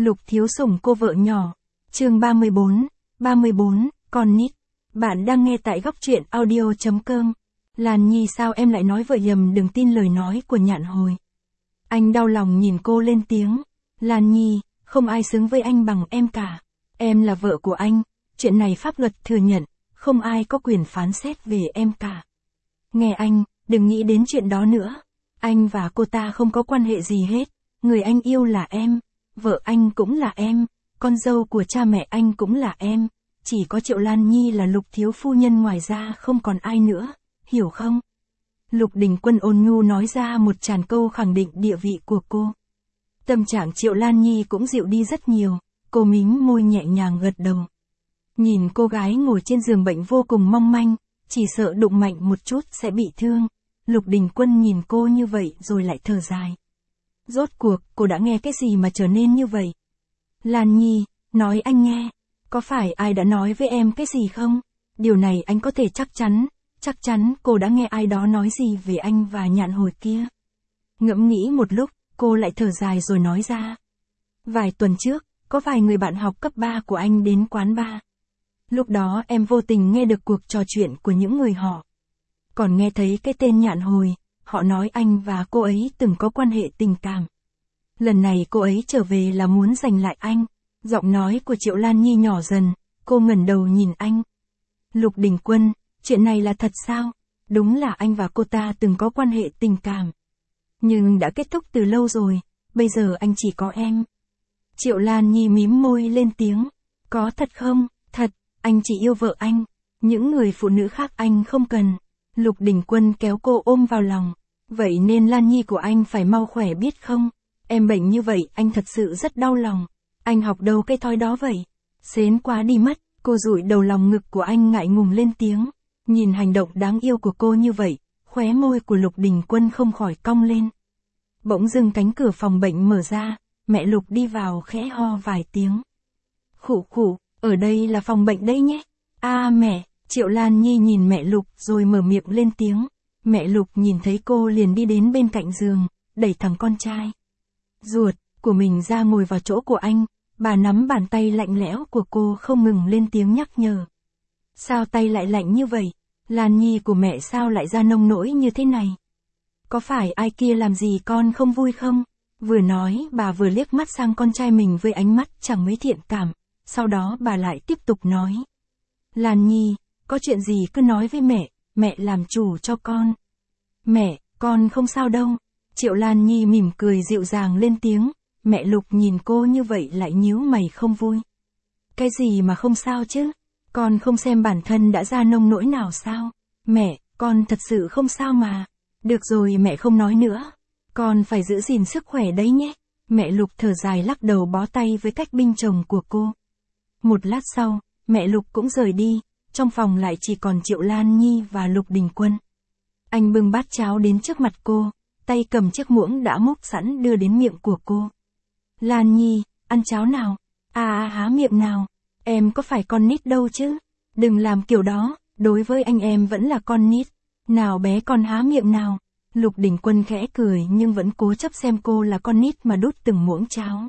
Lục Thiếu Sủng cô vợ nhỏ. Chương 34, con nít. Bạn đang nghe tại góc truyện audio.com. Lan Nhi, sao em lại nói vợ nhầm, đừng tin lời nói của Nhạn Hồi. Anh đau lòng nhìn cô lên tiếng. Lan Nhi, không ai xứng với anh bằng em cả. Em là vợ của anh, chuyện này pháp luật thừa nhận, không ai có quyền phán xét về em cả. Nghe anh, đừng nghĩ đến chuyện đó nữa. Anh và cô ta không có quan hệ gì hết, người anh yêu là em, vợ anh cũng là em, con dâu của cha mẹ anh cũng là em, chỉ có Triệu Lan Nhi là Lục thiếu phu nhân, ngoài ra không còn ai nữa, hiểu không? Lục Đình Quân ôn nhu nói ra một tràng câu khẳng định địa vị của cô. Tâm trạng Triệu Lan Nhi cũng dịu đi rất nhiều, cô mím môi nhẹ nhàng gật đầu. Nhìn cô gái ngồi trên giường bệnh vô cùng mong manh, chỉ sợ đụng mạnh một chút sẽ bị thương. Lục Đình Quân nhìn cô như vậy rồi lại thở dài. Rốt cuộc, cô đã nghe cái gì mà trở nên như vậy? Lan Nhi, nói anh nghe, có phải ai đã nói với em cái gì không? Điều này anh có thể chắc chắn cô đã nghe ai đó nói gì về anh và Nhạn Hồi kia. Ngẫm nghĩ một lúc, cô lại thở dài rồi nói ra. Vài tuần trước, có vài người bạn học cấp 3 của anh đến quán bar. Lúc đó em vô tình nghe được cuộc trò chuyện của những người họ. Còn nghe thấy cái tên Nhạn Hồi, họ nói anh và cô ấy từng có quan hệ tình cảm. Lần này cô ấy trở về là muốn giành lại anh. Giọng nói của Triệu Lan Nhi nhỏ dần, cô ngẩng đầu nhìn anh. Lục Đình Quân, chuyện này là thật sao? Đúng là anh và cô ta từng có quan hệ tình cảm. Nhưng đã kết thúc từ lâu rồi, bây giờ anh chỉ có em. Triệu Lan Nhi mím môi lên tiếng. Có thật không? Thật, anh chỉ yêu vợ anh. Những người phụ nữ khác anh không cần. Lục Đình Quân kéo cô ôm vào lòng. Vậy nên Lan Nhi của anh phải mau khỏe biết không? Em bệnh như vậy anh thật sự rất đau lòng. Anh học đâu cái thói đó vậy? Xến quá đi mất. Cô dụi đầu lòng ngực của anh ngại ngùng lên tiếng. Nhìn hành động đáng yêu của cô như vậy, khóe môi của Lục Đình Quân không khỏi cong lên. Bỗng dưng cánh cửa phòng bệnh mở ra, mẹ Lục đi vào khẽ ho vài tiếng. Khụ khụ, ở đây là phòng bệnh đây nhé. Mẹ. Triệu Lan Nhi nhìn mẹ Lục rồi mở miệng lên tiếng. Mẹ Lục nhìn thấy cô liền đi đến bên cạnh giường, đẩy thằng con trai ruột của mình ra ngồi vào chỗ của anh. Bà nắm bàn tay lạnh lẽo của cô không ngừng lên tiếng nhắc nhở. Sao tay lại lạnh như vậy? Lan Nhi của mẹ sao lại ra nông nỗi như thế này? Có phải ai kia làm gì con không vui không? Vừa nói bà vừa liếc mắt sang con trai mình với ánh mắt chẳng mấy thiện cảm. Sau đó bà lại tiếp tục nói. Lan Nhi, có chuyện gì cứ nói với mẹ làm chủ cho con. Mẹ, con không sao đâu. Triệu Lan Nhi mỉm cười dịu dàng lên tiếng. Mẹ Lục nhìn cô như vậy lại nhíu mày không vui. Cái gì mà không sao chứ? Con không xem bản thân đã ra nông nỗi nào sao? Mẹ, con thật sự không sao mà. Được rồi, mẹ không nói nữa. Con phải giữ gìn sức khỏe đấy nhé. Mẹ Lục thở dài lắc đầu bó tay với cách binh chồng của cô. Một lát sau, mẹ Lục cũng rời đi. Trong phòng lại chỉ còn Triệu Lan Nhi và Lục Đình Quân. Anh bưng bát cháo đến trước mặt cô, tay cầm chiếc muỗng đã múc sẵn đưa đến miệng của cô. Lan Nhi, ăn cháo nào? Há miệng nào. Em có phải con nít đâu chứ? Đừng làm kiểu đó, đối với anh em vẫn là con nít. Nào bé con há miệng nào. Lục Đình Quân khẽ cười nhưng vẫn cố chấp xem cô là con nít mà đút từng muỗng cháo.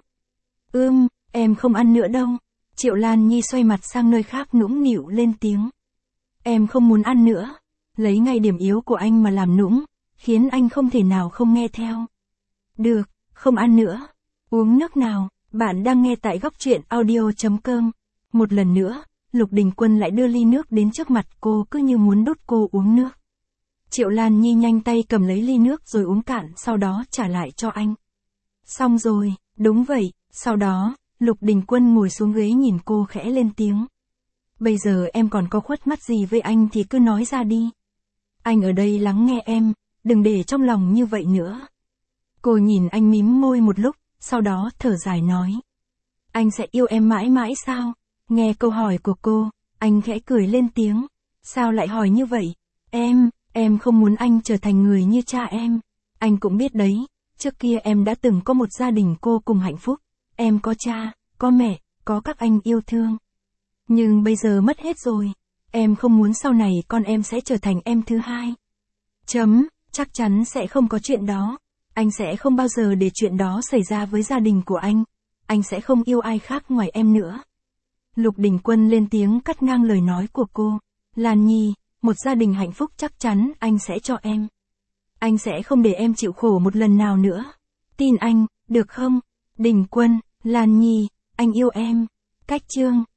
Em không ăn nữa đâu. Triệu Lan Nhi xoay mặt sang nơi khác nũng nịu lên tiếng. Em không muốn ăn nữa. Lấy ngay điểm yếu của anh mà làm nũng, khiến anh không thể nào không nghe theo. Được, không ăn nữa. Uống nước nào. Bạn đang nghe tại góc truyện audio.com. Một lần nữa, Lục Đình Quân lại đưa ly nước đến trước mặt cô cứ như muốn đút cô uống nước. Triệu Lan Nhi nhanh tay cầm lấy ly nước rồi uống cạn, sau đó trả lại cho anh. Xong rồi, đúng vậy. Sau đó, Lục Đình Quân ngồi xuống ghế nhìn cô khẽ lên tiếng. Bây giờ em còn có khuất mắt gì với anh thì cứ nói ra đi. Anh ở đây lắng nghe em, đừng để trong lòng như vậy nữa. Cô nhìn anh mím môi một lúc, sau đó thở dài nói. Anh sẽ yêu em mãi mãi sao? Nghe câu hỏi của cô, anh khẽ cười lên tiếng. Sao lại hỏi như vậy? Em không muốn anh trở thành người như cha em. Anh cũng biết đấy, trước kia em đã từng có một gia đình vô cùng hạnh phúc. Em có cha, có mẹ, có các anh yêu thương. Nhưng bây giờ mất hết rồi. Em không muốn sau này con em sẽ trở thành em thứ hai. Chắc chắn sẽ không có chuyện đó. Anh sẽ không bao giờ để chuyện đó xảy ra với gia đình của anh. anh sẽ không yêu ai khác ngoài em nữa. Lục Đình Quân lên tiếng cắt ngang lời nói của cô. Lan Nhi, một gia đình hạnh phúc chắc chắn anh sẽ cho em. Anh sẽ không để em chịu khổ một lần nào nữa. Tin anh, được không? Đình Quân, Lan Nhi, anh yêu em. Cách chương